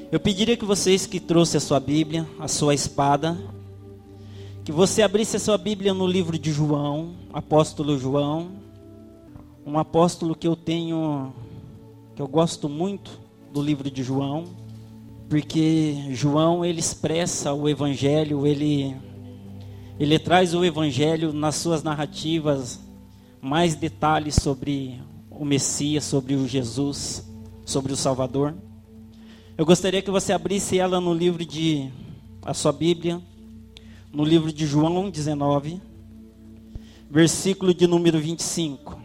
Eu pediria que vocês que trouxeram a sua Bíblia, a sua espada, que você abrisse a sua Bíblia no livro de João, apóstolo João, um apóstolo que eu gosto muito do livro de João, porque João ele expressa o Evangelho, ele traz o Evangelho nas suas narrativas, mais detalhes sobre o Messias, sobre o Jesus, sobre o Salvador. Eu gostaria que você abrisse ela no livro a sua Bíblia, no livro de João 19, versículo de número 25.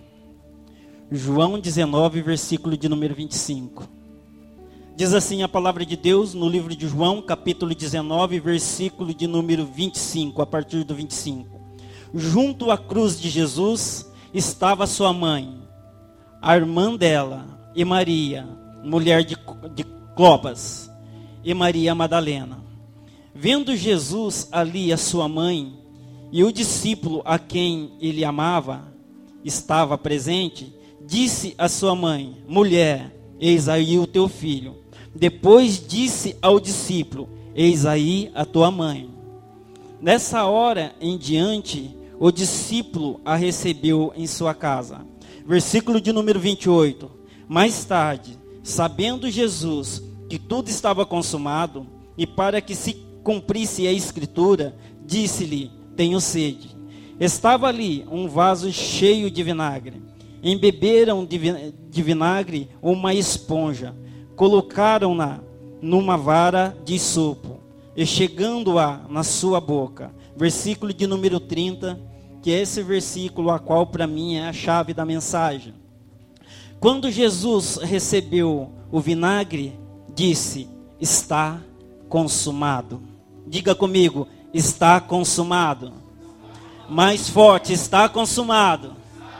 João 19, versículo de número 25. Diz assim a palavra de Deus no livro de João, capítulo 19, versículo de número 25, a partir do 25. Junto à cruz de Jesus estava sua mãe, a irmã dela, e Maria, mulher de Clopas, e Maria Madalena. Vendo Jesus ali a sua mãe e o discípulo a quem ele amava estava presente, disse à sua mãe: mulher, eis aí o teu filho. Depois disse ao discípulo: eis aí a tua mãe. Nessa hora em diante, o discípulo a recebeu em sua casa. Versículo de número 28. Mais tarde, sabendo Jesus que tudo estava consumado, e para que se cumprisse a escritura, disse-lhe: tenho sede. Estava ali um vaso cheio de vinagre. Embeberam de vinagre uma esponja, colocaram-na numa vara de sopo, e chegando-a na sua boca. Versículo de número 30, que é esse versículo a qual para mim é a chave da mensagem. Quando Jesus recebeu o vinagre, disse: está consumado. Diga comigo: está consumado. Mais forte: está consumado.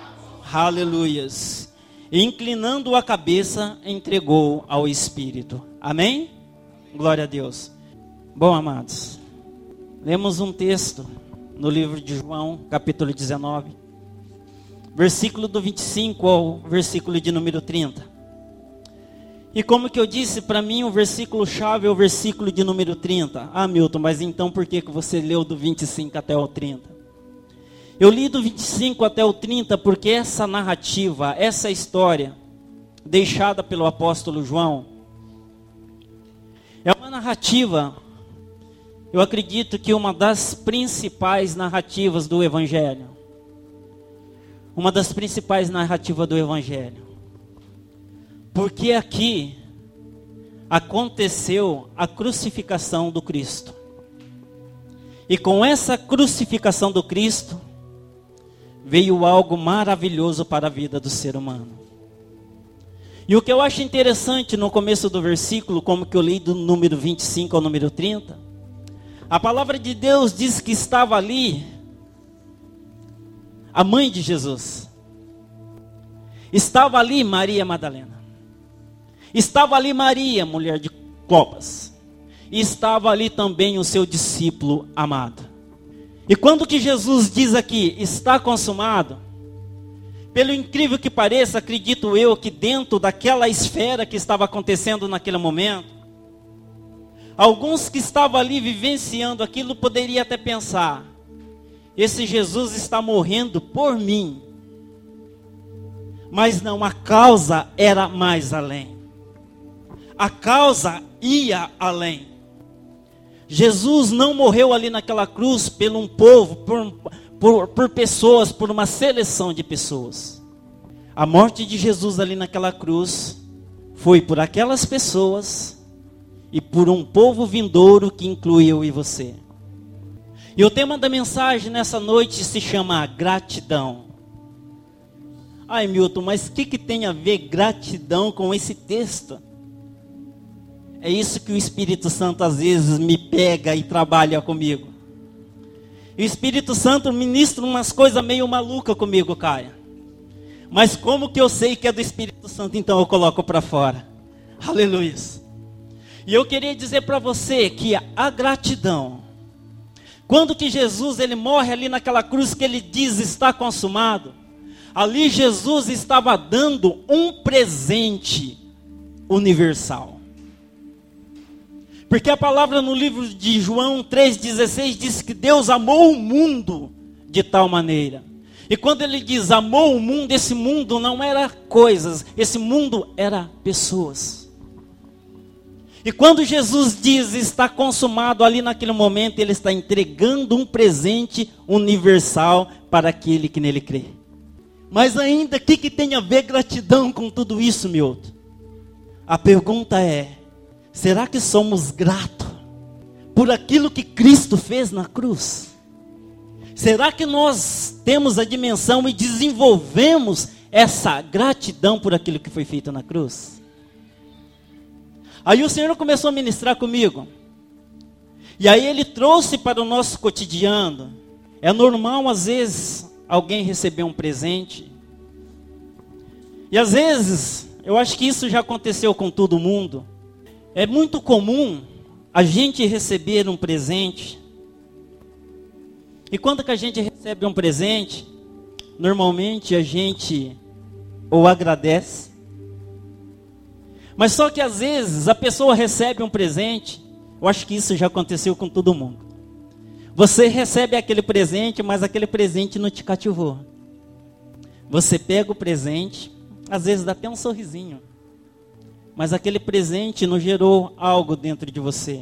Aleluias. Inclinando a cabeça, entregou ao Espírito. Amém? Glória a Deus. Bom, amados, lemos um texto no livro de João, capítulo 19, versículo do 25 ao versículo de número 30. E como que eu disse, para mim o versículo chave é o versículo de número 30. Ah, Milton, mas então por que você leu do 25 até o 30? Eu li do 25 até o 30 porque essa narrativa, essa história deixada pelo apóstolo João, é uma narrativa, eu acredito que uma das principais narrativas do Evangelho. Uma das principais narrativas do Evangelho. Porque aqui aconteceu a crucificação do Cristo. E com essa crucificação do Cristo, veio algo maravilhoso para a vida do ser humano. E o que eu acho interessante no começo do versículo, como que eu li do número 25 ao número 30, a palavra de Deus diz que estava ali a mãe de Jesus. Estava ali Maria Madalena. Estava ali Maria, mulher de Clopas. E estava ali também o seu discípulo amado. E quando que Jesus diz aqui, está consumado, pelo incrível que pareça, acredito eu que dentro daquela esfera que estava acontecendo naquele momento, alguns que estavam ali vivenciando aquilo poderiam até pensar: esse Jesus está morrendo por mim. Mas não, a causa era mais além. A causa ia além. Jesus não morreu ali naquela cruz por um povo, por pessoas, por uma seleção de pessoas. A morte de Jesus ali naquela cruz foi por aquelas pessoas e por um povo vindouro que inclui eu e você. E o tema da mensagem nessa noite se chama gratidão. Ai, Milton, mas o que tem a ver gratidão com esse texto? É isso que o Espírito Santo às vezes me pega e trabalha comigo. E o Espírito Santo ministra umas coisas meio malucas comigo, Caia. Mas como que eu sei que é do Espírito Santo, então eu coloco para fora. Aleluia. E eu queria dizer para você que a gratidão, quando que Jesus ele morre ali naquela cruz que ele diz está consumado, ali Jesus estava dando um presente universal. Porque a palavra no livro de João 3,16 diz que Deus amou o mundo de tal maneira. E quando ele diz amou o mundo, esse mundo não era coisas, esse mundo era pessoas. E quando Jesus diz está consumado, ali naquele momento ele está entregando um presente universal para aquele que nele crê. Mas ainda, o que tem a ver gratidão com tudo isso, Milton? A pergunta é, será que somos gratos por aquilo que Cristo fez na cruz? Será que nós temos a dimensão e desenvolvemos essa gratidão por aquilo que foi feito na cruz? Aí o Senhor começou a ministrar comigo. E aí Ele trouxe para o nosso cotidiano. É normal, às vezes, alguém receber um presente. E às vezes, eu acho que isso já aconteceu com todo mundo. É muito comum a gente receber um presente. E quando que a gente recebe um presente, normalmente a gente ou agradece. Mas só que às vezes a pessoa recebe um presente, eu acho que isso já aconteceu com todo mundo. Você recebe aquele presente, mas aquele presente não te cativou. Você pega o presente, às vezes dá até um sorrisinho. Mas aquele presente não gerou algo dentro de você.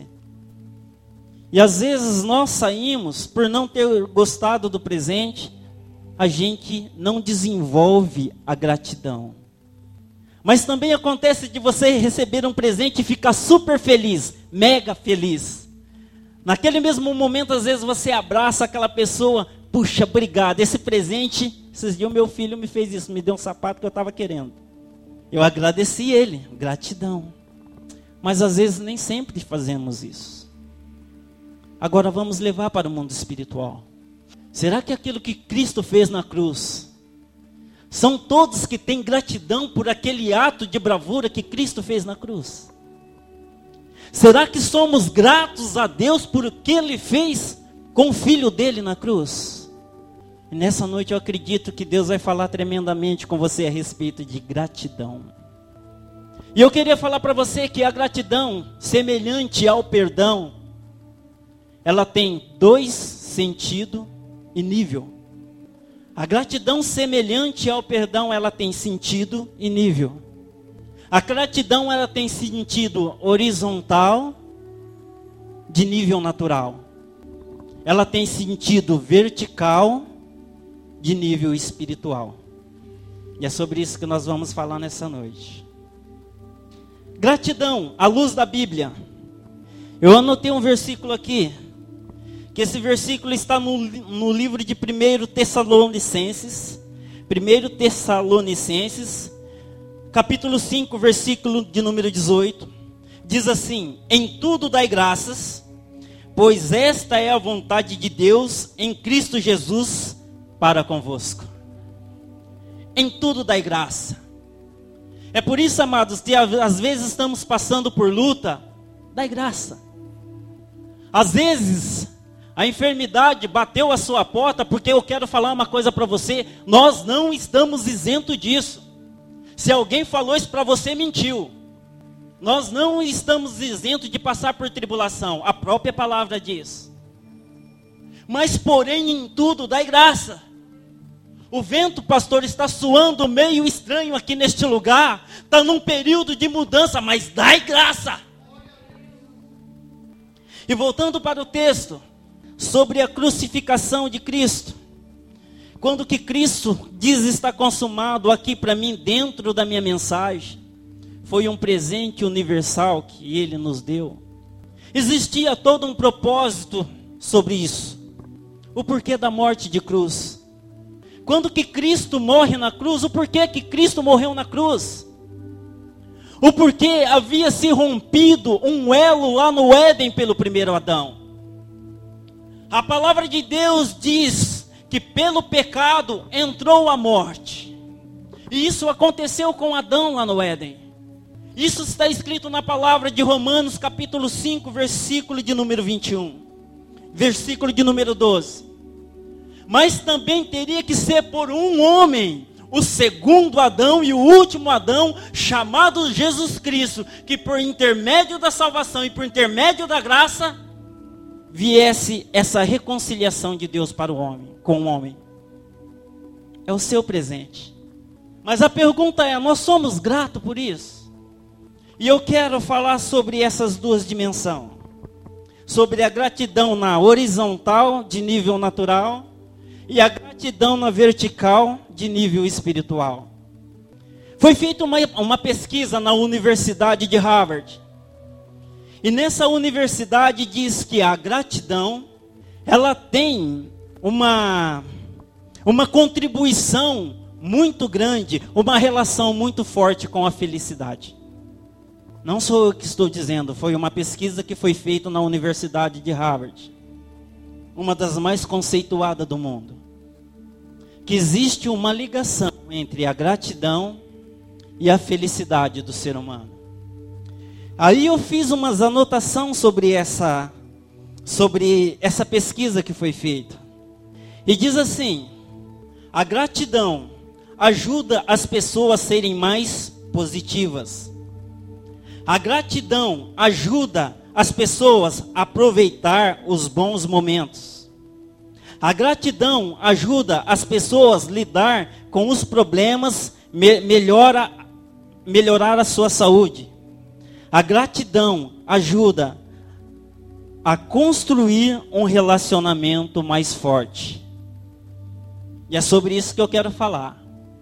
E às vezes nós saímos, por não ter gostado do presente, a gente não desenvolve a gratidão. Mas também acontece de você receber um presente e ficar super feliz, mega feliz. Naquele mesmo momento, às vezes você abraça aquela pessoa, puxa, obrigado, esse presente, esses dias o meu filho me fez isso, me deu um sapato que eu estava querendo. Eu agradeci ele, gratidão. Mas às vezes nem sempre fazemos isso. Agora vamos levar para o mundo espiritual. Será que aquilo que Cristo fez na cruz, são todos que têm gratidão por aquele ato de bravura que Cristo fez na cruz? Será que somos gratos a Deus por o que Ele fez com o Filho dele na cruz? E nessa noite eu acredito que Deus vai falar tremendamente com você a respeito de gratidão. E eu queria falar para você que a gratidão, semelhante ao perdão, ela tem 2 sentidos e nível. A gratidão semelhante ao perdão, ela tem sentido e nível. A gratidão, ela tem sentido horizontal, de nível natural. Ela tem sentido vertical, de nível espiritual. E é sobre isso que nós vamos falar nessa noite. Gratidão, à luz da Bíblia. Eu anotei um versículo aqui, que esse versículo está no livro de 1 Tessalonicenses, capítulo 5, versículo de número 18, diz assim: em tudo dai graças, pois esta é a vontade de Deus em Cristo Jesus para convosco. Em tudo dai graça. É por isso, amados, que às vezes estamos passando por luta, dai graça. Às vezes a enfermidade bateu a sua porta, porque eu quero falar uma coisa para você, nós não estamos isentos disso. Se alguém falou isso para você, mentiu. Nós não estamos isentos de passar por tribulação, a própria palavra diz. Mas porém em tudo dai graça. O vento, pastor, está soando meio estranho aqui neste lugar, está num período de mudança, mas dai graça. E voltando para o texto, sobre a crucificação de Cristo. Quando que Cristo diz está consumado aqui para mim, dentro da minha mensagem, foi um presente universal que Ele nos deu. Existia todo um propósito sobre isso. O porquê da morte de cruz. Quando que Cristo morre na cruz, o porquê que Cristo morreu na cruz. O porquê havia se rompido um elo lá no Éden pelo primeiro Adão. A palavra de Deus diz que pelo pecado entrou a morte. E isso aconteceu com Adão lá no Éden. Isso está escrito na palavra de Romanos capítulo 5, versículo de número 21. Versículo de número 12. Mas também teria que ser por um homem o segundo Adão e o último Adão, chamado Jesus Cristo, que por intermédio da salvação e por intermédio da graça, viesse essa reconciliação de Deus para o homem, com o homem. É o seu presente. Mas a pergunta é, nós somos gratos por isso? E eu quero falar sobre essas duas dimensões. Sobre a gratidão na horizontal, de nível natural, e a gratidão na vertical, de nível espiritual. Foi feita uma pesquisa na Universidade de Harvard. E nessa universidade diz que a gratidão, ela tem uma contribuição muito grande, uma relação muito forte com a felicidade. Não sou eu que estou dizendo, foi uma pesquisa que foi feita na Universidade de Harvard. Uma das mais conceituadas do mundo. Que existe uma ligação entre a gratidão e a felicidade do ser humano. Aí eu fiz umas anotações sobre essa pesquisa que foi feita. E diz assim, a gratidão ajuda as pessoas a serem mais positivas. A gratidão ajuda as pessoas a aproveitar os bons momentos. A gratidão ajuda as pessoas a lidar com os problemas, melhorar a sua saúde. A gratidão ajuda a construir um relacionamento mais forte. E é sobre isso que eu quero falar.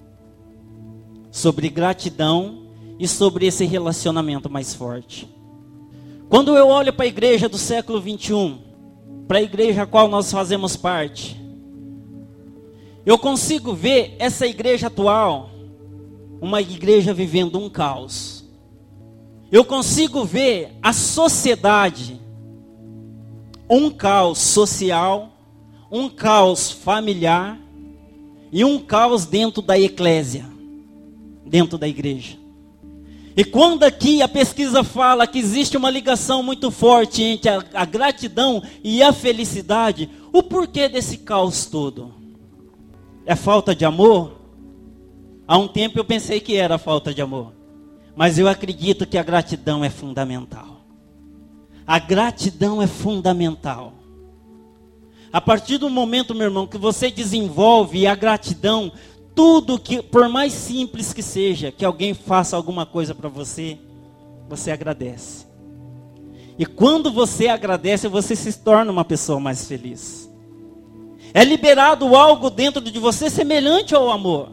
Sobre gratidão e sobre esse relacionamento mais forte. Quando eu olho para a igreja do século 21, para a igreja a qual nós fazemos parte, eu consigo ver essa igreja atual, uma igreja vivendo um caos. Eu consigo ver a sociedade, um caos social, um caos familiar e um caos dentro da eclésia, dentro da igreja. E quando aqui a pesquisa fala que existe uma ligação muito forte entre a gratidão e a felicidade, o porquê desse caos todo? É falta de amor? Há um tempo eu pensei que era falta de amor. Mas eu acredito que a gratidão é fundamental. A gratidão é fundamental. A partir do momento, meu irmão, que você desenvolve a gratidão, tudo que, por mais simples que seja, que alguém faça alguma coisa para você, você agradece. E quando você agradece, você se torna uma pessoa mais feliz. É liberado algo dentro de você semelhante ao amor.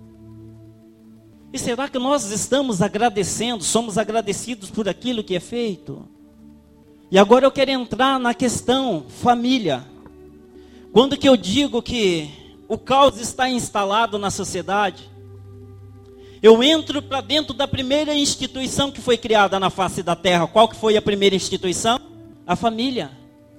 E será que nós estamos agradecendo, somos agradecidos por aquilo que é feito? E agora eu quero entrar na questão família. Quando que eu digo que o caos está instalado na sociedade, eu entro para dentro da primeira instituição que foi criada na face da terra. Qual que foi a primeira instituição? A família.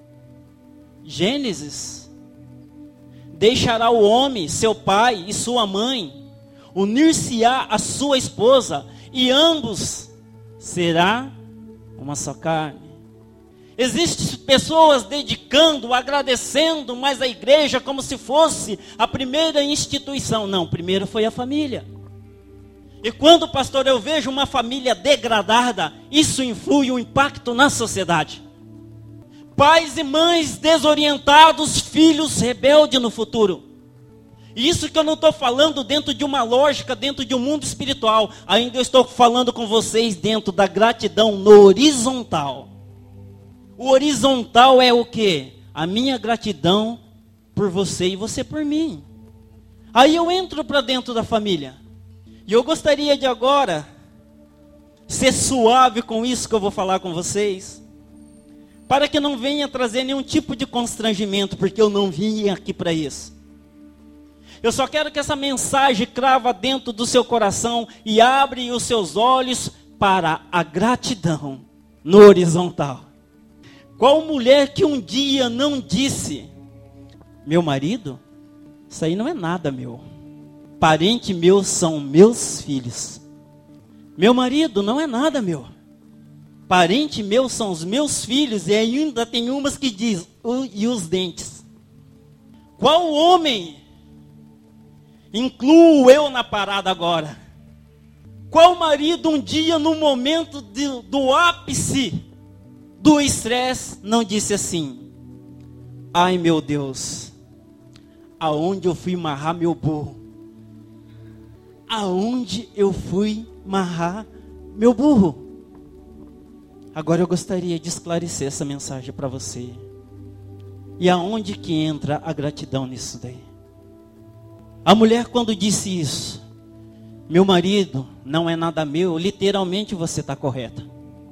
Gênesis. Deixará o homem, seu pai e sua mãe, unir-se-á a sua esposa, e ambos será uma só carne. Existem pessoas dedicando, agradecendo, mas a igreja como se fosse a primeira instituição. Não, primeiro foi a família. E quando, pastor, eu vejo uma família degradada, isso influi um impacto na sociedade. Pais e mães desorientados, filhos rebeldes no futuro. E isso que eu não estou falando dentro de uma lógica, dentro de um mundo espiritual. Ainda eu estou falando com vocês dentro da gratidão no horizontal. O horizontal é o quê? A minha gratidão por você e você por mim. Aí eu entro para dentro da família. E eu gostaria de agora ser suave com isso que eu vou falar com vocês. Para que não venha trazer nenhum tipo de constrangimento, porque eu não vim aqui para isso. Eu só quero que essa mensagem crava dentro do seu coração e abre os seus olhos para a gratidão no horizontal. Qual mulher que um dia não disse: meu marido, isso aí não é nada meu. Parente meu são meus filhos. Meu marido não é nada meu. Parente meu são os meus filhos. E ainda tem umas que diz, e os dentes. Qual homem Incluo eu na parada agora. Qual marido um dia, no momento do ápice do estresse, não disse assim: ai meu Deus, aonde eu fui amarrar meu burro? Aonde eu fui amarrar meu burro? Agora eu gostaria de esclarecer essa mensagem para você. E aonde que entra a gratidão nisso daí? A mulher, quando disse isso, meu marido não é nada meu, literalmente você está correta.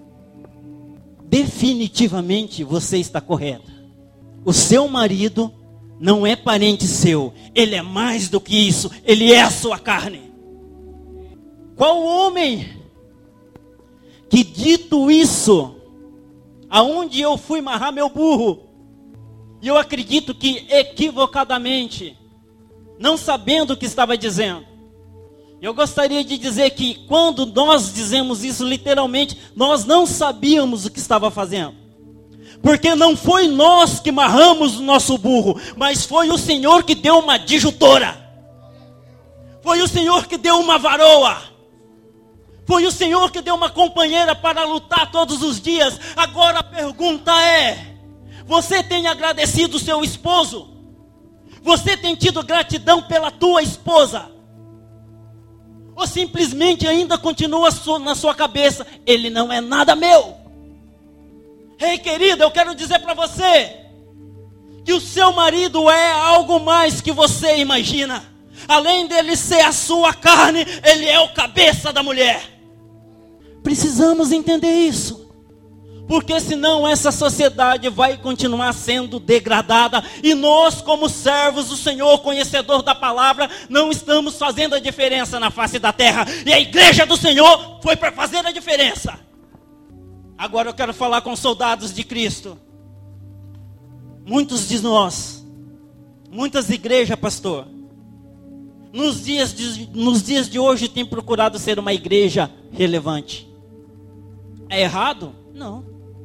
Definitivamente você está correta. O seu marido não é parente seu, ele é mais do que isso, ele é a sua carne. Qual homem que, dito isso, aonde eu fui amarrar meu burro, e eu acredito que equivocadamente, não sabendo o que estava dizendo, eu gostaria de dizer que quando nós dizemos isso literalmente, nós não sabíamos o que estava fazendo. Porque não foi nós que amarramos o nosso burro, mas foi o Senhor que deu uma disjuntora. Foi o Senhor que deu uma varoa. Foi o Senhor que deu uma companheira para lutar todos os dias. Agora a pergunta é: você tem agradecido o seu esposo? Você tem tido gratidão pela tua esposa? Ou simplesmente ainda continua na sua cabeça: ele não é nada meu? Ei, querida, eu quero dizer para você que o seu marido é algo mais que você imagina. Além dele ser a sua carne, ele é o cabeça da mulher. Precisamos entender isso, porque senão essa sociedade vai continuar sendo degradada, e nós, como servos do Senhor, conhecedor da palavra, não estamos fazendo a diferença na face da terra, e a igreja do Senhor foi para fazer a diferença. Agora eu quero falar com soldados de Cristo. Muitos de nós, muitas igrejas, pastor, nos dias de hoje tem procurado ser uma igreja relevante. É errado? Não.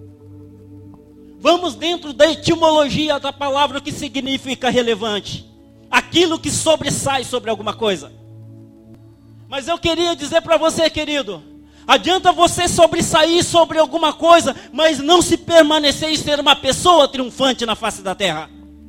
Vamos dentro da etimologia da palavra, o que significa relevante. Aquilo que sobressai sobre alguma coisa. Mas eu queria dizer para você, querido, adianta você sobressair sobre alguma coisa, mas não se permanecer e ser uma pessoa triunfante na face da terra.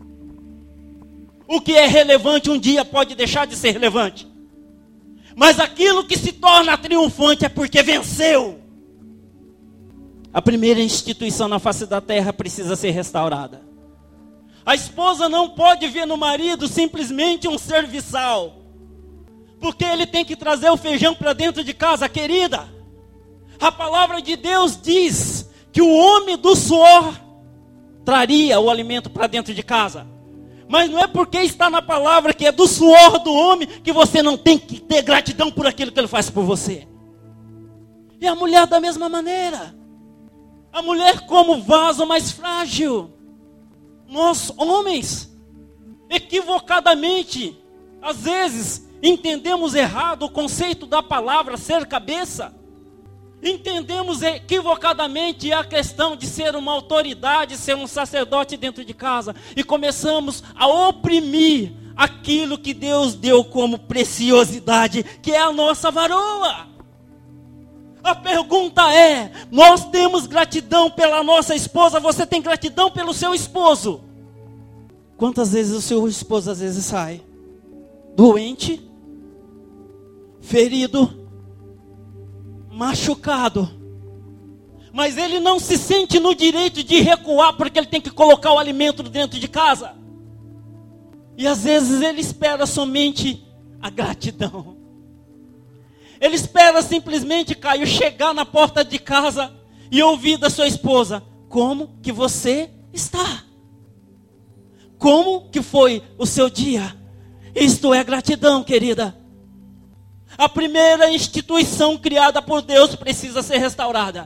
O que é relevante um dia pode deixar de ser relevante. Mas aquilo que se torna triunfante é porque venceu. A primeira instituição na face da terra precisa ser restaurada. A esposa não pode ver no marido simplesmente um serviçal, porque ele tem que trazer o feijão para dentro de casa, querida. A palavra de Deus diz que o homem do suor traria o alimento para dentro de casa. Mas não é porque está na palavra que é do suor do homem que você não tem que ter gratidão por aquilo que ele faz por você. E a mulher da mesma maneira. A mulher como vaso mais frágil. Nós, homens, equivocadamente, às vezes, entendemos errado o conceito da palavra ser cabeça. Entendemos equivocadamente a questão de ser uma autoridade, ser um sacerdote dentro de casa. E começamos a oprimir aquilo que Deus deu como preciosidade, que é a nossa varoa. A pergunta é: nós temos gratidão pela nossa esposa? Você tem gratidão pelo seu esposo? Quantas vezes o seu esposo às vezes sai doente, ferido, machucado, mas ele não se sente no direito de recuar, porque ele tem que colocar o alimento dentro de casa. E às vezes ele espera somente a gratidão. Ele espera simplesmente, Caio, chegar na porta de casa e ouvir da sua esposa: como que você está? Como que foi o seu dia? Isto é gratidão, querida. A primeira instituição criada por Deus precisa ser restaurada.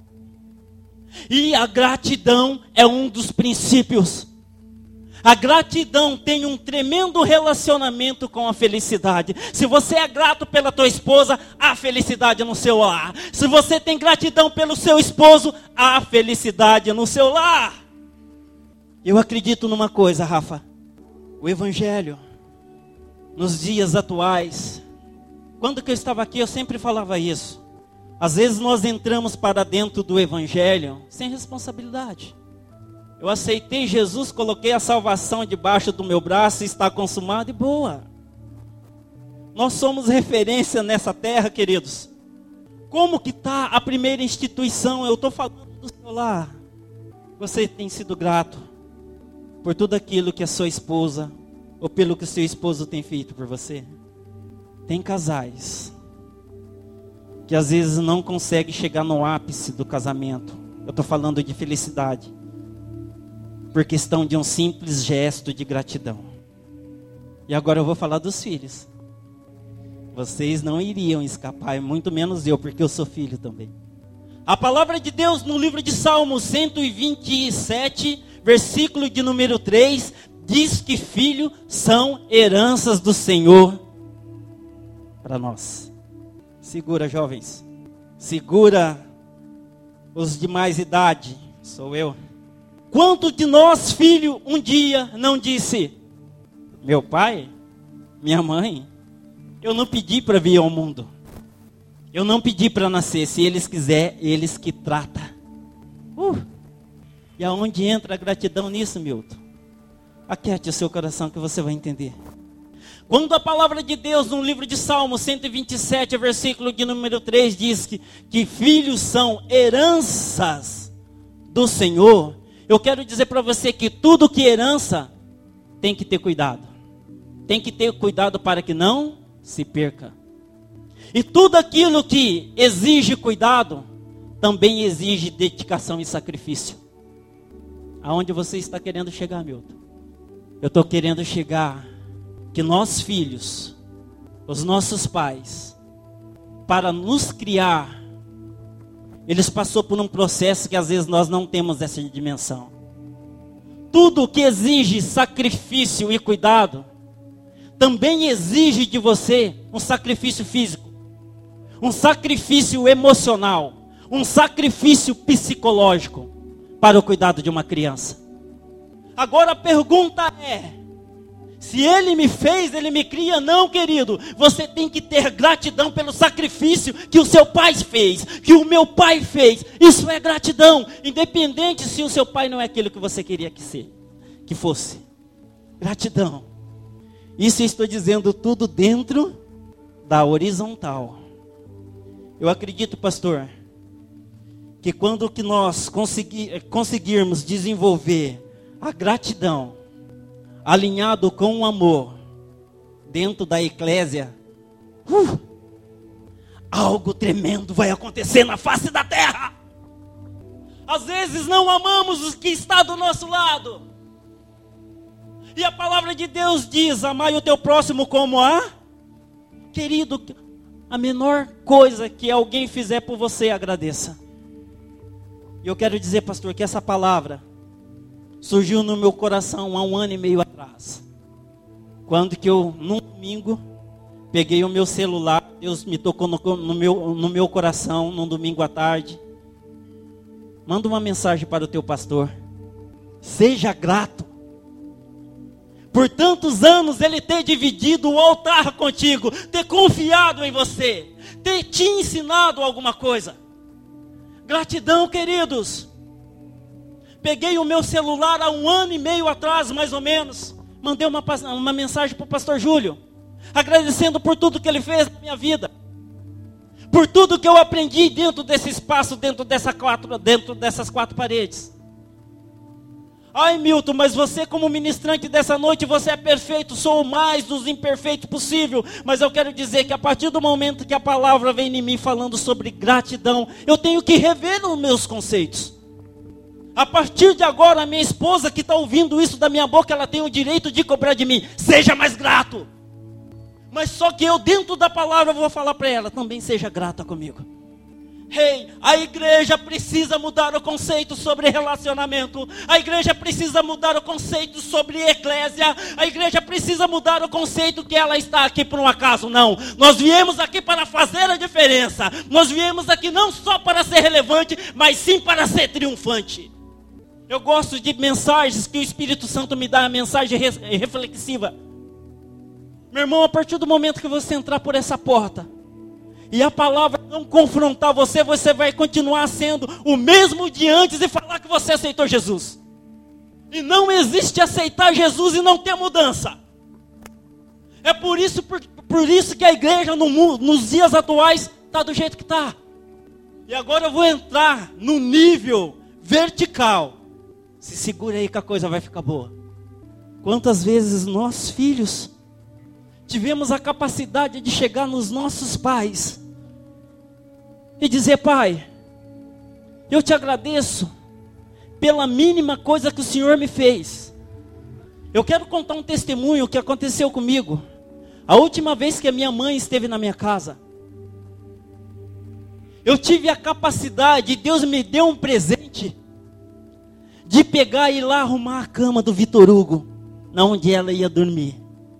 E a gratidão é um dos princípios. A gratidão tem um tremendo relacionamento com a felicidade. Se você é grato pela tua esposa, há felicidade no seu lar. Se você tem gratidão pelo seu esposo, há felicidade no seu lar. Eu acredito numa coisa, Rafa. O Evangelho nos dias atuais. Quando que eu estava aqui, eu sempre falava isso. Às vezes nós entramos para dentro do Evangelho sem responsabilidade. Eu aceitei Jesus, coloquei a salvação debaixo do meu braço, está consumado e boa. Nós somos referência nessa terra, queridos. Como que está a primeira instituição? Eu estou falando do seu lar. Você tem sido grato por tudo aquilo que a sua esposa, ou pelo que o seu esposo tem feito por você? Tem casais que às vezes não conseguem chegar no ápice do casamento. Eu estou falando de felicidade, por questão de um simples gesto de gratidão. E agora eu vou falar dos filhos. Vocês não iriam escapar, muito menos eu, porque eu sou filho também. A palavra de Deus no livro de Salmos 127, versículo de número 3, diz que filhos são heranças do Senhor para nós. Segura, jovens. Segura os de mais idade. Sou eu. Quantos de nós, filho, um dia não disse: meu pai, minha mãe, eu não pedi para vir ao mundo. Eu não pedi para nascer. Se eles quiserem, eles que tratam. E aonde entra a gratidão nisso, Milton? Aquiete o seu coração que você vai entender. Quando a palavra de Deus no livro de Salmos 127, versículo de número 3, diz que filhos são heranças do Senhor, eu quero dizer para você que tudo que é herança tem que ter cuidado. Tem que ter cuidado para que não se perca. E tudo aquilo que exige cuidado, também exige dedicação e sacrifício. Aonde você está querendo chegar, Milton? Eu estou querendo chegar que nós filhos, os nossos pais, para nos criar, eles passaram por um processo que às vezes nós não temos essa dimensão. Tudo que exige sacrifício e cuidado, também exige de você um sacrifício físico, um sacrifício emocional, um sacrifício psicológico para o cuidado de uma criança. Agora a pergunta é: se ele me fez, ele me cria? Não, querido. Você tem que ter gratidão pelo sacrifício que o seu pai fez, que o meu pai fez. Isso é gratidão, independente se o seu pai não é aquilo que você queria que fosse. Gratidão. Isso eu estou dizendo tudo dentro da horizontal. Eu acredito, pastor, que quando que nós conseguirmos desenvolver a gratidão, alinhado com o amor, dentro da eclésia, algo tremendo vai acontecer na face da terra. Às vezes não amamos os que está do nosso lado. E a palavra de Deus diz: amai o teu próximo como a... Querido, a menor coisa que alguém fizer por você, agradeça. E eu quero dizer, pastor, que essa palavra surgiu no meu coração há 1 ano e meio atrás. Quando que eu, num domingo, peguei o meu celular, Deus me tocou no meu coração, num domingo à tarde. Manda uma mensagem para o teu pastor. Seja grato. Por tantos anos ele ter dividido o altar contigo, ter confiado em você, ter te ensinado alguma coisa. Gratidão, queridos. Peguei o meu celular há 1 ano e meio atrás, mais ou menos. Mandei uma mensagem para o pastor Júlio, agradecendo por tudo que ele fez na minha vida, por tudo que eu aprendi dentro desse espaço, dentro dessas 4 paredes. Ai, Milton, mas você como ministrante dessa noite, você é perfeito. Sou o mais dos imperfeitos possível. Mas eu quero dizer que a partir do momento que a palavra vem em mim falando sobre gratidão, eu tenho que rever os meus conceitos. A partir de agora, a minha esposa que está ouvindo isso da minha boca, ela tem o direito de cobrar de mim: seja mais grato. Mas só que eu, dentro da palavra, vou falar para ela: também seja grata comigo. A igreja precisa mudar o conceito sobre relacionamento. A igreja precisa mudar o conceito sobre eclésia. A igreja precisa mudar o conceito que ela está aqui por um acaso. Não, nós viemos aqui para fazer a diferença. Nós viemos aqui não só para ser relevante, mas sim para ser triunfante. Eu gosto de mensagens que o Espírito Santo me dá, a mensagem reflexiva. Meu irmão, a partir do momento que você entrar por essa porta, e a palavra não confrontar você, você vai continuar sendo o mesmo de antes e falar que você aceitou Jesus. E não existe aceitar Jesus e não ter mudança. É por isso que a igreja no mundo, nos dias atuais está do jeito que está. E agora eu vou entrar no nível vertical. Se segura aí que a coisa vai ficar boa. Quantas vezes nós, filhos, tivemos a capacidade de chegar nos nossos pais e dizer: pai, eu te agradeço pela mínima coisa que o Senhor me fez. Eu quero contar um testemunho que aconteceu comigo. A última vez que a minha mãe esteve na minha casa, eu tive a capacidade, Deus me deu um presente, de pegar e ir lá arrumar a cama do Vitor Hugo, onde ela ia dormir.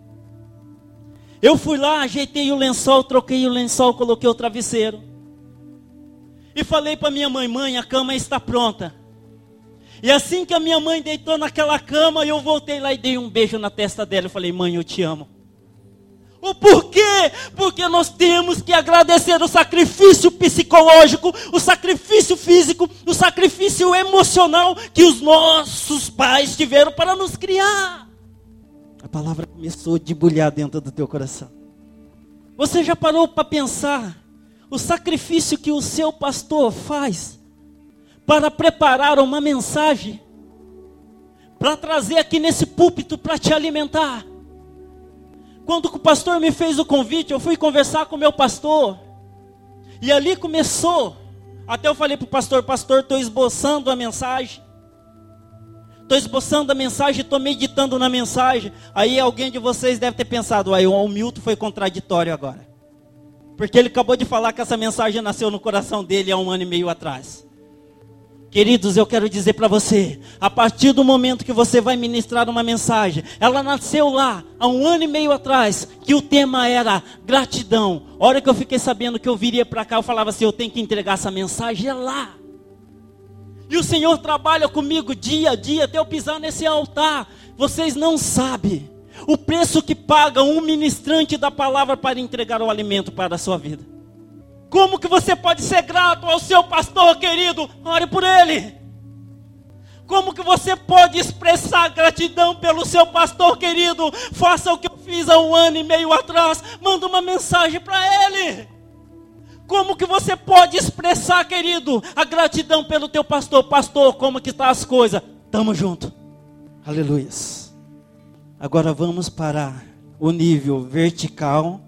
Eu fui lá, ajeitei o lençol, troquei o lençol, coloquei o travesseiro. E falei para minha mãe: mãe, a cama está pronta. E assim que a minha mãe deitou naquela cama, eu voltei lá e dei um beijo na testa dela. Eu falei: mãe, eu te amo. O porquê? Porque nós temos que agradecer o sacrifício psicológico, o sacrifício físico, o sacrifício emocional que os nossos pais tiveram para nos criar. A palavra começou a debulhar dentro do teu coração. Você já parou para pensar o sacrifício que o seu pastor faz para preparar uma mensagem, para trazer aqui nesse púlpito para te alimentar? Quando o pastor me fez o convite, eu fui conversar com o meu pastor. E ali começou. Até eu falei para o pastor: pastor, estou esboçando a mensagem. Estou meditando na mensagem. Aí alguém de vocês deve ter pensado: o Milton foi contraditório agora. Porque ele acabou de falar que essa mensagem nasceu no coração dele há 1 ano e meio atrás. Queridos, eu quero dizer para você, a partir do momento que você vai ministrar uma mensagem, ela nasceu lá, há 1 ano e meio atrás, que o tema era gratidão. A hora que eu fiquei sabendo que eu viria para cá, eu falava assim: eu tenho que entregar essa mensagem, é lá. E o Senhor trabalha comigo dia a dia, até eu pisar nesse altar. Vocês não sabem o preço que paga um ministrante da palavra para entregar o alimento para a sua vida. Como que você pode ser grato ao seu pastor querido? Ore por ele. Como que você pode expressar gratidão pelo seu pastor querido? Faça o que eu fiz há 1 ano e meio atrás. Manda uma mensagem para ele. Como que você pode expressar, querido, a gratidão pelo teu pastor? Pastor, como que está as coisas? Tamo junto. Aleluias. Agora vamos para o nível vertical,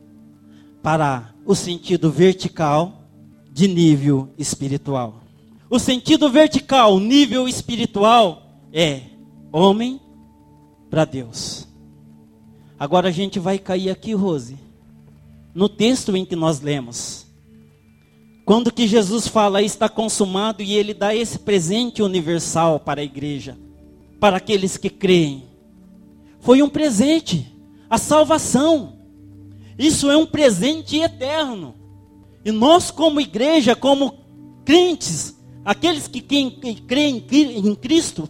para o sentido vertical de nível espiritual. O sentido vertical, nível espiritual, é homem para Deus. Agora a gente vai cair aqui, Rose, no texto em que nós lemos. Quando que Jesus fala: está consumado, e ele dá esse presente universal para a igreja, para aqueles que creem. Foi um presente, a salvação. Isso é um presente eterno. E nós como igreja, como crentes, aqueles que creem em Cristo,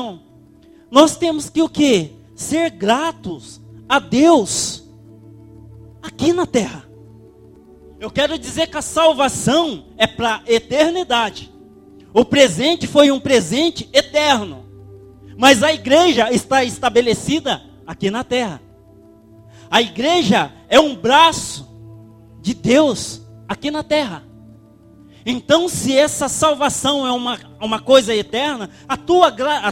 nós temos que o quê? Ser gratos a Deus aqui na terra. Eu quero dizer que a salvação é para a eternidade. O presente foi um presente eterno. Mas a igreja está estabelecida aqui na terra. A igreja é um braço de Deus aqui na terra. Então, se essa salvação é uma coisa eterna, a tua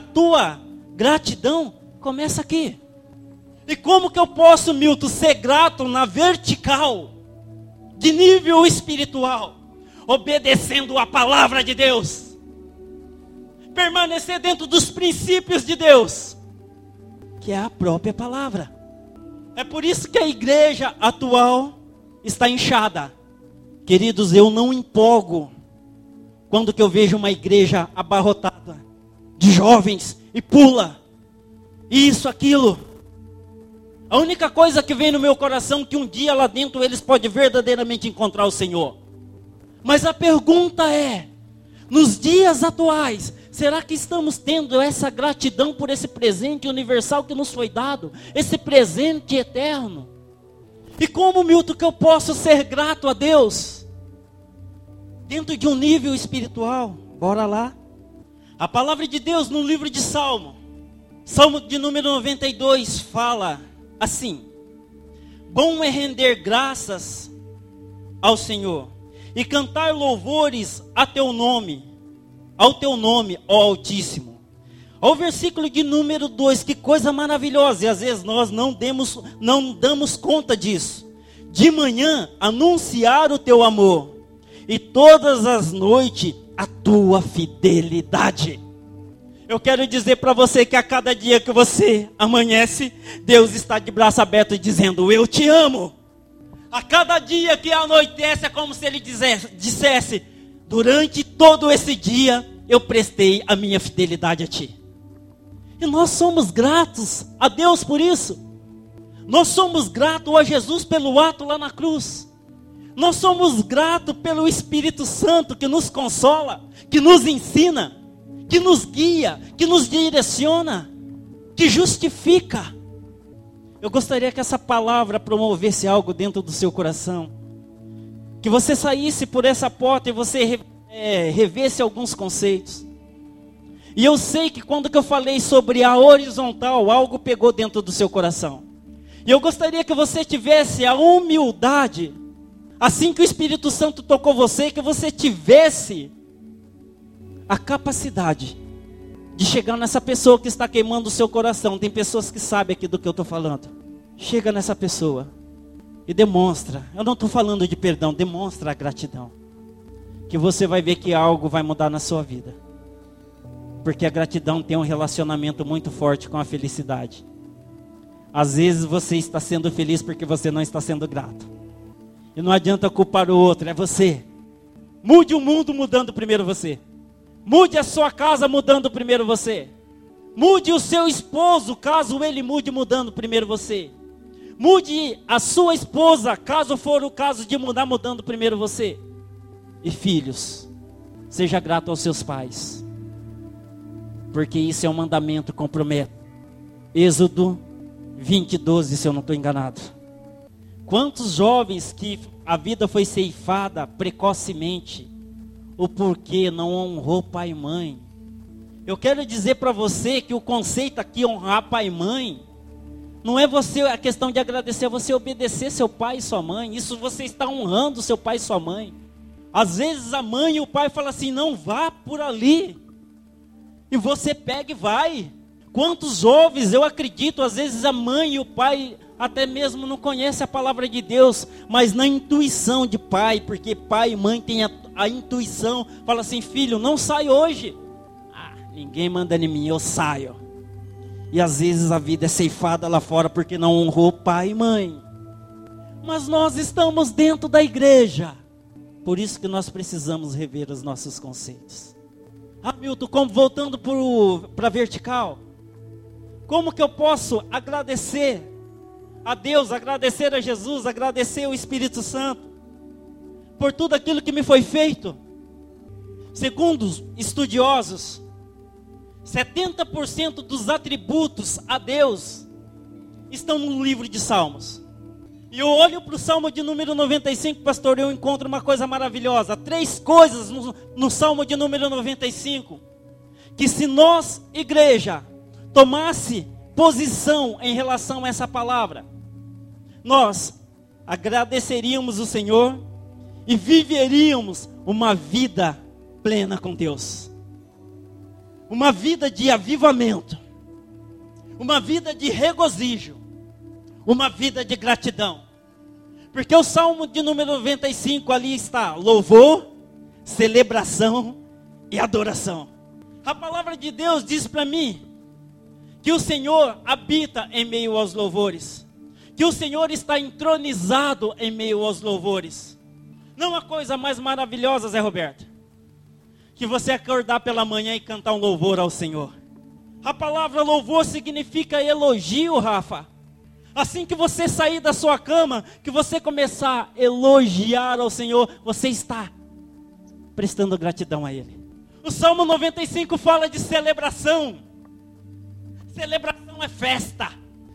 gratidão começa aqui. E como que eu posso, Milton, ser grato na vertical, de nível espiritual? Obedecendo a palavra de Deus. Permanecer dentro dos princípios de Deus, que é a própria palavra. É por isso que a igreja atual está inchada. Queridos, eu não empolgo quando que eu vejo uma igreja abarrotada de jovens e pula, isso, aquilo. A única coisa que vem no meu coração é que um dia lá dentro eles podem verdadeiramente encontrar o Senhor. Mas a pergunta é, nos dias atuais, será que estamos tendo essa gratidão por esse presente universal que nos foi dado? Esse presente eterno? E como, Milton, que eu posso ser grato a Deus? Dentro de um nível espiritual. Bora lá. A palavra de Deus no livro de Salmo de número 92, fala assim: bom é render graças ao Senhor e cantar louvores ao teu nome, ó Altíssimo. Ao versículo de número 2, que coisa maravilhosa, e às vezes nós não damos conta disso. De manhã anunciar o teu amor, e todas as noites a tua fidelidade. Eu quero dizer para você que a cada dia que você amanhece, Deus está de braço aberto dizendo: eu te amo. A cada dia que anoitece é como se Ele dissesse: durante todo esse dia eu prestei a minha fidelidade a ti. E nós somos gratos a Deus por isso. Nós somos gratos a Jesus pelo ato lá na cruz. Nós somos gratos pelo Espírito Santo que nos consola, que nos ensina, que nos guia, que nos direciona, que justifica. Eu gostaria que essa palavra promovesse algo dentro do seu coração. Que você saísse por essa porta e você revesse alguns conceitos. E eu sei que quando que eu falei sobre a horizontal, algo pegou dentro do seu coração. E eu gostaria que você tivesse a humildade, assim que o Espírito Santo tocou você, que você tivesse a capacidade de chegar nessa pessoa que está queimando o seu coração. Tem pessoas que sabem aqui do que eu estou falando. Chega nessa pessoa e demonstra. Eu não estou falando de perdão, demonstra a gratidão. Que você vai ver que algo vai mudar na sua vida. Porque a gratidão tem um relacionamento muito forte com a felicidade. Às vezes você está sendo feliz porque você não está sendo grato. E não adianta culpar o outro, é você. Mude o mundo mudando primeiro você. Mude a sua casa mudando primeiro você. Mude o seu esposo, caso ele mude mudando primeiro você. Mude a sua esposa, caso for o caso de mudar mudando primeiro você. E filhos, seja grato aos seus pais. Porque isso é um mandamento, compromete. Êxodo 20:12, se eu não estou enganado. Quantos jovens que a vida foi ceifada precocemente, o porquê não honrou pai e mãe? Eu quero dizer para você que o conceito aqui, honrar pai e mãe, não é você, a questão de agradecer, é você obedecer seu pai e sua mãe. Isso você está honrando seu pai e sua mãe. Às vezes a mãe e o pai falam assim: não vá por ali. E você pega e vai. Quantos jovens, eu acredito, às vezes a mãe e o pai até mesmo não conhecem a palavra de Deus, mas na intuição de pai, porque pai e mãe têm a intuição, fala assim: filho, não sai hoje. Ninguém manda em mim, eu saio. E às vezes a vida é ceifada lá fora porque não honrou pai e mãe. Mas nós estamos dentro da igreja. Por isso que nós precisamos rever os nossos conceitos. Milton, voltando para a vertical. Como que eu posso agradecer a Deus, agradecer a Jesus, agradecer ao Espírito Santo por tudo aquilo que me foi feito? Segundo os estudiosos, 70% dos atributos a Deus estão no livro de Salmos. E eu olho para o Salmo de número 95, pastor, eu encontro uma coisa maravilhosa. 3 coisas no Salmo de número 95. Que se nós, igreja, tomasse posição em relação a essa palavra, nós agradeceríamos o Senhor e viveríamos uma vida plena com Deus. Uma vida de avivamento. Uma vida de regozijo. Uma vida de gratidão. Porque o Salmo de número 95 ali está louvor, celebração e adoração. A palavra de Deus diz para mim que o Senhor habita em meio aos louvores. Que o Senhor está entronizado em meio aos louvores. Não há coisa mais maravilhosa, Zé Roberto, que você acordar pela manhã e cantar um louvor ao Senhor. A palavra louvor significa elogio, Rafa. Assim que você sair da sua cama, que você começar a elogiar ao Senhor, você está prestando gratidão a Ele. O Salmo 95 fala de celebração. Celebração é festa.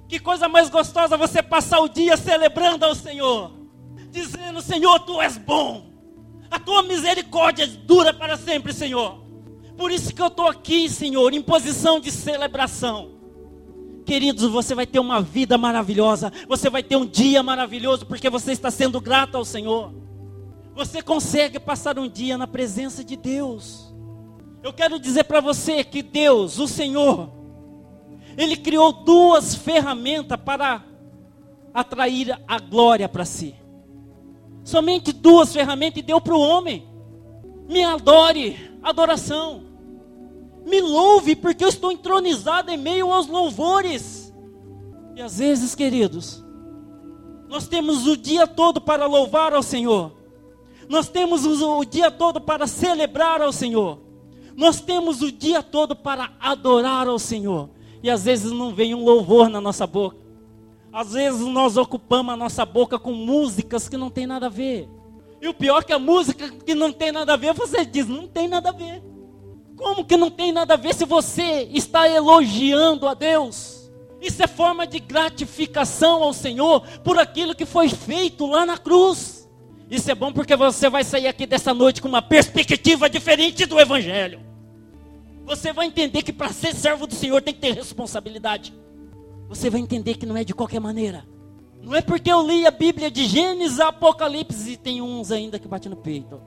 Que coisa mais gostosa você passar o dia celebrando ao Senhor, dizendo: Senhor, Tu és bom, a Tua misericórdia dura para sempre, Senhor. Por isso que eu estou aqui, Senhor, em posição de celebração. Queridos, você vai ter uma vida maravilhosa, você vai ter um dia maravilhoso, porque você está sendo grato ao Senhor. Você consegue passar um dia na presença de Deus. Eu quero dizer para você que Deus, o Senhor, Ele criou 2 ferramentas para atrair a glória para si. Somente 2 ferramentas e deu para o homem. Me adore, adoração. Me louve, porque eu estou entronizado em meio aos louvores. E às vezes, queridos, nós temos o dia todo para louvar ao Senhor. Nós temos o dia todo para celebrar ao Senhor. Nós temos o dia todo para adorar ao Senhor. E às vezes não vem um louvor na nossa boca. Às vezes nós ocupamos a nossa boca com músicas que não tem nada a ver. E o pior é que a música que não tem nada a ver, você diz: não tem nada a ver. Como que não tem nada a ver se você está elogiando a Deus? Isso é forma de gratificação ao Senhor por aquilo que foi feito lá na cruz. Isso é bom porque você vai sair aqui dessa noite com uma perspectiva diferente do Evangelho. Você vai entender que para ser servo do Senhor tem que ter responsabilidade. Você vai entender que não é de qualquer maneira. Não é porque eu li a Bíblia de Gênesis a Apocalipse, e tem uns ainda que bate no peito.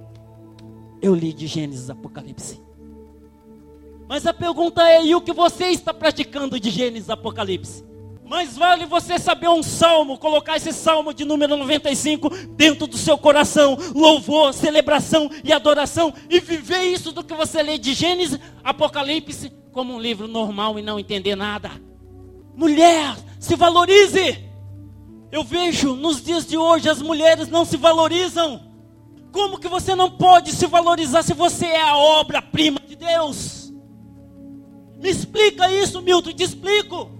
Eu li de Gênesis a Apocalipse. Mas a pergunta é: e o que você está praticando de Gênesis a Apocalipse? Mais vale você saber um salmo, colocar esse salmo de número 95 dentro do seu coração, louvor, celebração e adoração, e viver isso do que você lê de Gênesis, Apocalipse, como um livro normal e não entender nada. Mulher, se valorize. Eu vejo nos dias de hoje as mulheres não se valorizam. Como que você não pode se valorizar se você é a obra-prima de Deus? Me explica isso, Milton, te explico.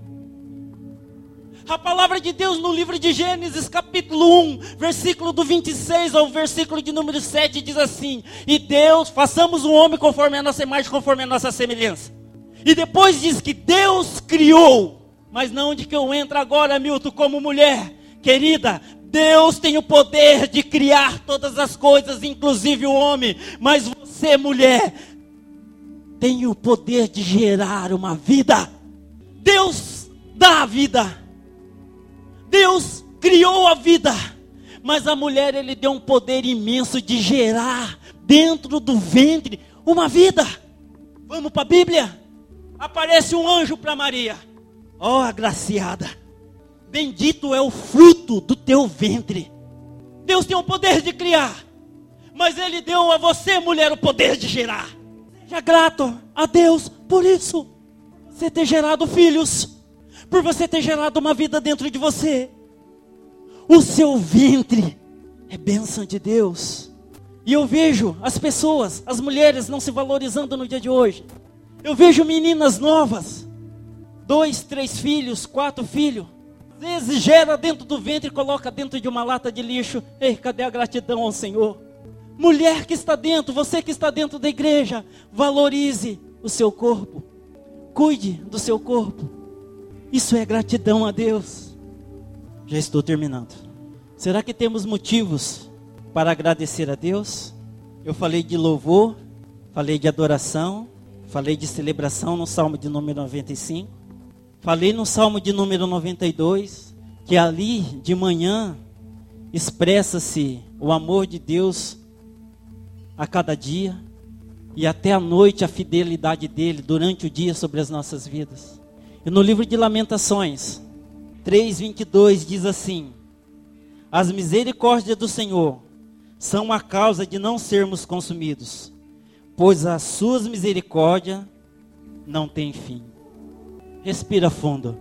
A palavra de Deus no livro de Gênesis, capítulo 1, versículo do 26 ao versículo de número 7, diz assim: e Deus, façamos o homem conforme a nossa imagem, conforme a nossa semelhança. E depois diz que Deus criou, mas não onde que eu entro agora, Milton, como mulher. Querida, Deus tem o poder de criar todas as coisas, inclusive o homem, mas você, mulher, tem o poder de gerar uma vida. Deus dá a vida. Deus criou a vida, mas a mulher, Ele deu um poder imenso de gerar dentro do ventre uma vida. Vamos para a Bíblia? Aparece um anjo para Maria. Ó, agraciada, bendito é o fruto do teu ventre. Deus tem o poder de criar, mas Ele deu a você, mulher, o poder de gerar. Seja grato a Deus por isso. Você ter gerado filhos, por você ter gerado uma vida dentro de você. O seu ventre é bênção de Deus. E eu vejo as pessoas, as mulheres não se valorizando no dia de hoje. Eu vejo meninas novas, 2, 3 filhos, 4 filhos. Às vezes gera dentro do ventre e coloca dentro de uma lata de lixo. Ei, cadê a gratidão ao Senhor? Mulher que está dentro, você que está dentro da igreja, valorize o seu corpo. Cuide do seu corpo. Isso é gratidão a Deus. Já estou terminando. Será que temos motivos para agradecer a Deus? Eu falei de louvor, falei de adoração, falei de celebração no Salmo de número 95. Falei no Salmo de número 92, que ali de manhã expressa-se o amor de Deus a cada dia, e até à noite a fidelidade dele durante o dia sobre as nossas vidas. E no livro de Lamentações 3:22 diz assim: as misericórdias do Senhor são a causa de não sermos consumidos, pois as suas misericórdias não têm fim. Respira fundo.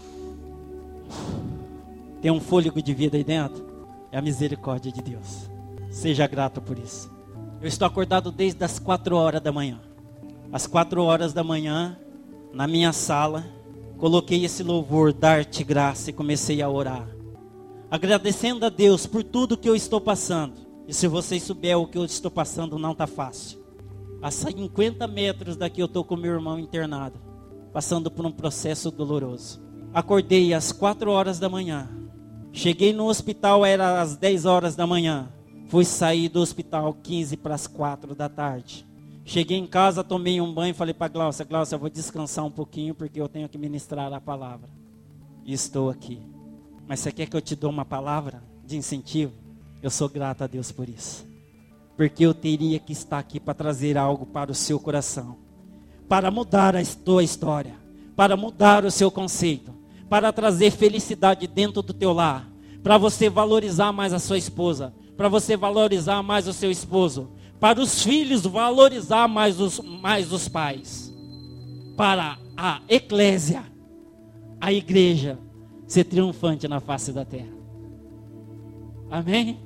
Tem um fôlego de vida aí dentro? É a misericórdia de Deus. Seja grato por isso. Eu estou acordado desde as 4 horas da manhã. Às 4 horas da manhã, na minha sala, coloquei esse louvor, dar-te graça, e comecei a orar, agradecendo a Deus por tudo que eu estou passando. E se vocês souberem o que eu estou passando, não está fácil. A 50 metros daqui eu estou com meu irmão internado, passando por um processo doloroso. Acordei às 4 horas da manhã. Cheguei no hospital, era às 10 horas da manhã. Fui sair do hospital 15 para as 4 da tarde. Cheguei em casa, tomei um banho e falei para Glaucia, eu vou descansar um pouquinho porque eu tenho que ministrar a palavra. E estou aqui. Mas você quer que eu te dou uma palavra de incentivo? Eu sou grato a Deus por isso. Porque eu teria que estar aqui para trazer algo para o seu coração. Para mudar a tua história. Para mudar o seu conceito. Para trazer felicidade dentro do teu lar. Para você valorizar mais a sua esposa. Para você valorizar mais o seu esposo. Para os filhos valorizar mais os pais. Para a eclésia, a igreja, ser triunfante na face da terra. Amém?